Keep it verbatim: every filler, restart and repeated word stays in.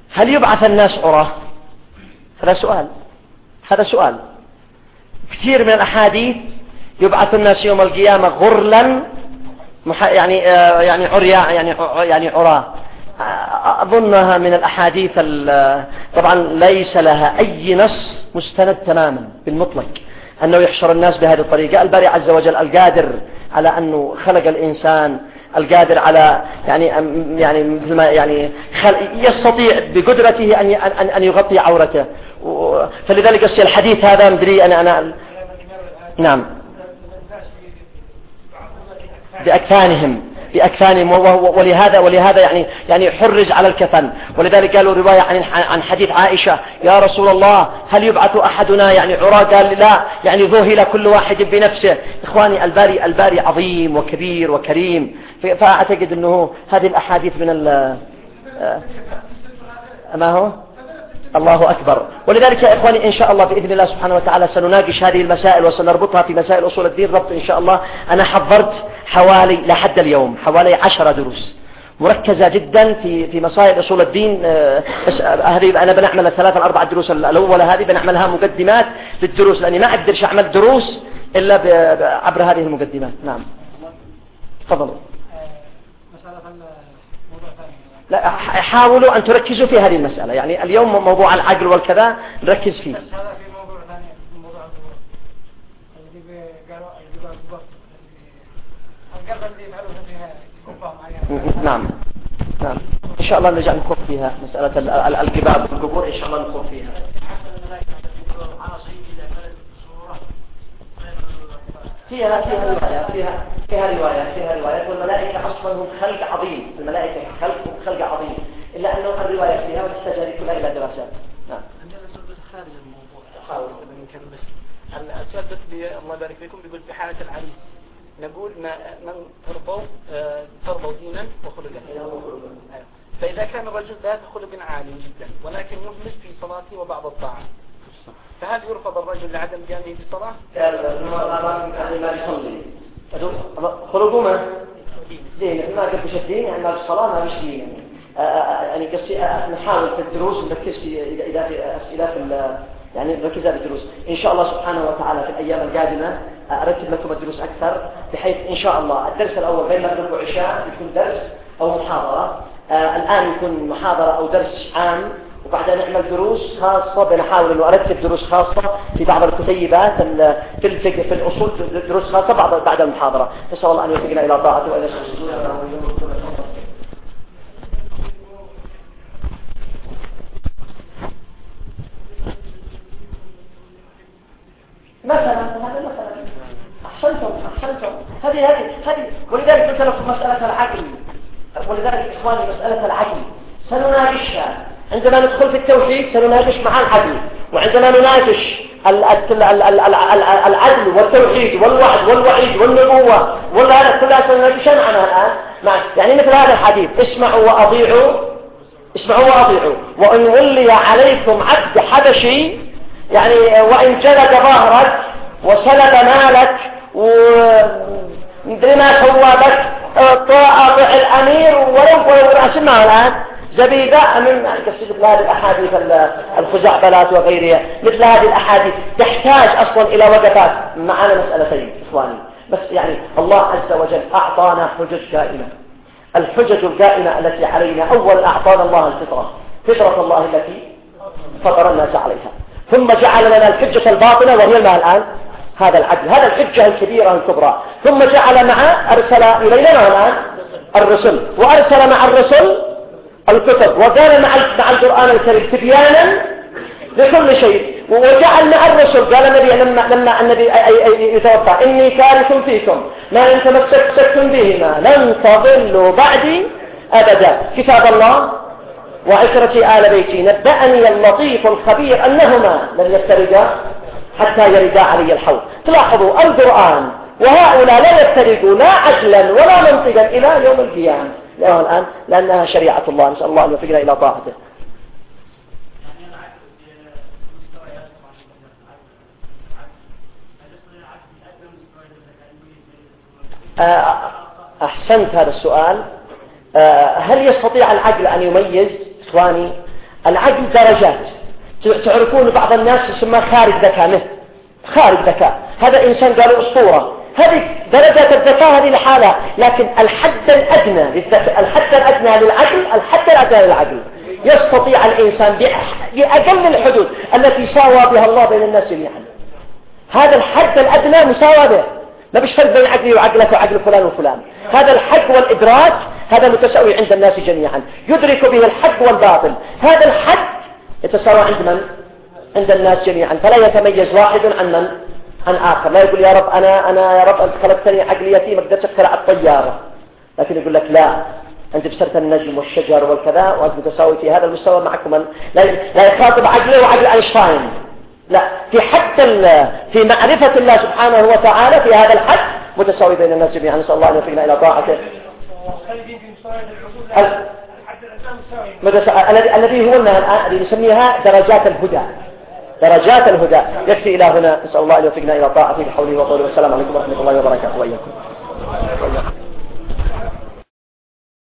هل يبعث الناس عراه؟ هذا سؤال، هذا سؤال. كثير من الأحاديث يبعث الناس يوم القيامة غرلا يعني يعني عريا يعني يعني عراه. أظنها من الأحاديث طبعا ليس لها أي نص مستند تماما بالمطلق أنه يحشر الناس بهذه الطريقة. الباري عز وجل القادر على أنه خلق الإنسان، القادر على يعني يعني مثل ما يعني يستطيع بقدرته أن أن أن يغطي عورته، فلذلك الحديث هذا مدري أنا أنا نعم بأكفانهم بأكفانهم ولهذا ولهذا يعني يعني حرز على الكفن. ولذلك قالوا رواية عن عن حديث عائشة: يا رسول الله هل يبعث أحدنا يعني عراه؟ قال لا، يعني ذهل كل واحد بنفسه. إخواني الباري الباري عظيم وكبير وكريم، فأعتقد أنه هذه الأحاديث من ال ما هو الله أكبر. ولذلك يا إخواني إن شاء الله بإذن الله سبحانه وتعالى سنناقش هذه المسائل وسنربطها في مسائل أصول الدين ربط إن شاء الله. أنا حضرت حوالي لحد اليوم حوالي عشرة دروس مركزة جدا في في مسائل أصول الدين. هذه أنا بنعمل الثلاث الأربع دروس الأولى هذه بنعملها مقدمات للدروس، لأني ما أقدرش أعمل دروس إلا عبر هذه المقدمات. نعم تفضلوا. لا حاولوا أن تركزوا في هذه المسألة، يعني اليوم موضوع العقل والكذا نركز فيه. بس هذا في موضوع ثاني، موضوع اللي قالوا القبر اللي يفعلون فيها كفار معينة. نعم نعم إن شاء الله نرجع نخوض فيها مسألة القباب والقبور إن شاء الله نخوض فيها. فيها فيها روايات فيها فيها روايات فيها روايات والملائكة أصلا هم خلق عظيم، الملائكة خلق خلق عظيم، إلا أنه الروايات فيها وتحتاج هذه كلها إلى دراسات. نعم. عندنا سؤال بس خارج الموضوع، حاول نمكن بس السؤال بس الله يبارك فيكم. بيقول في حالة العريس نقول ما من ترضوا ترضوا دينا وخلقا. فإذا كان الرجل ذات خلق عالي جدا ولكن يهمل في صلاته وبعض الطاعات، فهل يرفض الرجل لعدم قيامه بالصلاة؟ قال ما يصلي خلقوا ما دين ما قبش الدين يعني ما بالصلاة ما بش دين يعني يعني قصي نحاول في الدروس نركز في إذا في أسئلة في يعني نركز على الدروس إن شاء الله سبحانه وتعالى. في الأيام القادمة أرتب لكم الدروس أكثر، بحيث إن شاء الله الدرس الأول بين مغرب وعشاء يكون درس أو محاضرة، آه الآن يكون محاضرة أو درس عام، وبعدين نعمل دروس خاصة. بنحاول إنه أرتب دروس خاصة في بعض الكتيبات في الفقه في الأصول، دروس خاصة بعد بعد المحاضرة. نسأل الله أن يوفقنا إلى طاعته وإلى سبيله. مثلا هذا مثلا أحسنتم أحسنتم هذه هذه هذه ولذلك قلت لكم مسألة العقل. ولذلك إخواني مسألة العقل سنناقشها عندما ندخل في التوحيد، سنناقش مع العدل. وعندما نناقش العدل والتوحيد والوعد والوعيد والنبوة وهذا كلها سنناقشها معنا الآن. يعني مثل هذا الحديث: اسمعوا وأطيعوا اسمعوا وأطيعوا وإن ولي عليكم عبد حبشي، يعني وإن جلد ظهرك وسلب مالك ومدري ما سوى بك طاعة الأمير ولو اسمعوا الآن زبيدة من قصة مثل هذه الأحاديث الخزعبلات وغيرها. مثل هذه الأحاديث تحتاج أصلا إلى وقفات. معنا مسألتين إخواني بس، يعني الله عز وجل أعطانا حجج قائمة. الحجج القائمة التي علينا: أول أعطانا الله الفطرة، فطرة الله التي فطر الناس عليها، ثم جعل لنا الحجة الباطنة وهي ما الآن هذا العدل، هذا الحجة الكبيرة الكبرى. ثم جعل معه أرسل إلينا الآن الرسل، وأرسل مع الرسل الكتب، وقال مع مع القرآن الكريم تبيانا لكل شيء. وجعل مع الرسل قال النبي لما لما النبي يتوفى: إني تارك فيكم ما إن تمسكتم بهما لن تضلوا بعدي أبدا، كتاب الله وعترة آل بيتي. نبأني اللطيف الخبير أنهما لن يفترقا حتى يردا علي الحوض. تلاحظوا القرآن وهؤلاء لا يفترقوا لا عقلا ولا منطقا إلى يوم القيامة الآن، لأنها شريعة الله. نسأل الله أن يوفقنا إلى طاعته. أحسنت هذا السؤال. هل يستطيع العقل أن يميز؟ إخواني العقل درجات. تعرفون بعض الناس يسمى خارج ذكاء، خارج ذكاء، هذا إنسان قالوا أسطورة، هذه درجات الذكاء هذه لحالها، لكن الحد الأدنى للذكاء، الحد الأدنى للعقل، الحد الأدنى للعقل يستطيع الإنسان بأقل الحدود التي ساوى بها الله بين الناس جميعا. هذا الحد الأدنى مساوى به، ما بيش فرق بين عقلي وعقلك وعقل فلان وفلان. هذا الحق والإدراك هذا متساوي عند الناس جميعا، يدرك به الحق والباطل. هذا الحد يتساوى عند من؟ عند الناس جميعا، فلا يتميز واحد عن من؟ عن آخر. لا يقول يا رب أنا أنا يا رب أنت خلقتني عقليتي ما قدرت أخترع الطيارة، لكن يقول لك لا، أنت بسرت النجم والشجر والكذا وأنت متساوي في هذا المستوى معكم. لا لا يخاطب عقله وعقل أينشتاين، لا، في حد في معرفة الله سبحانه وتعالى في هذا الحد متساوي بين الناس جميعا. نسأل الله أن يوفقنا إلى طاعته. الذي هو الذي نسميها درجات الهدى، درجات الهدى. يكفي إلى هنا. نسأل الله أن يوفقنا إلى طاعته بحوله وقوله. والسلام عليكم ورحمة الله وبركاته وإياكم.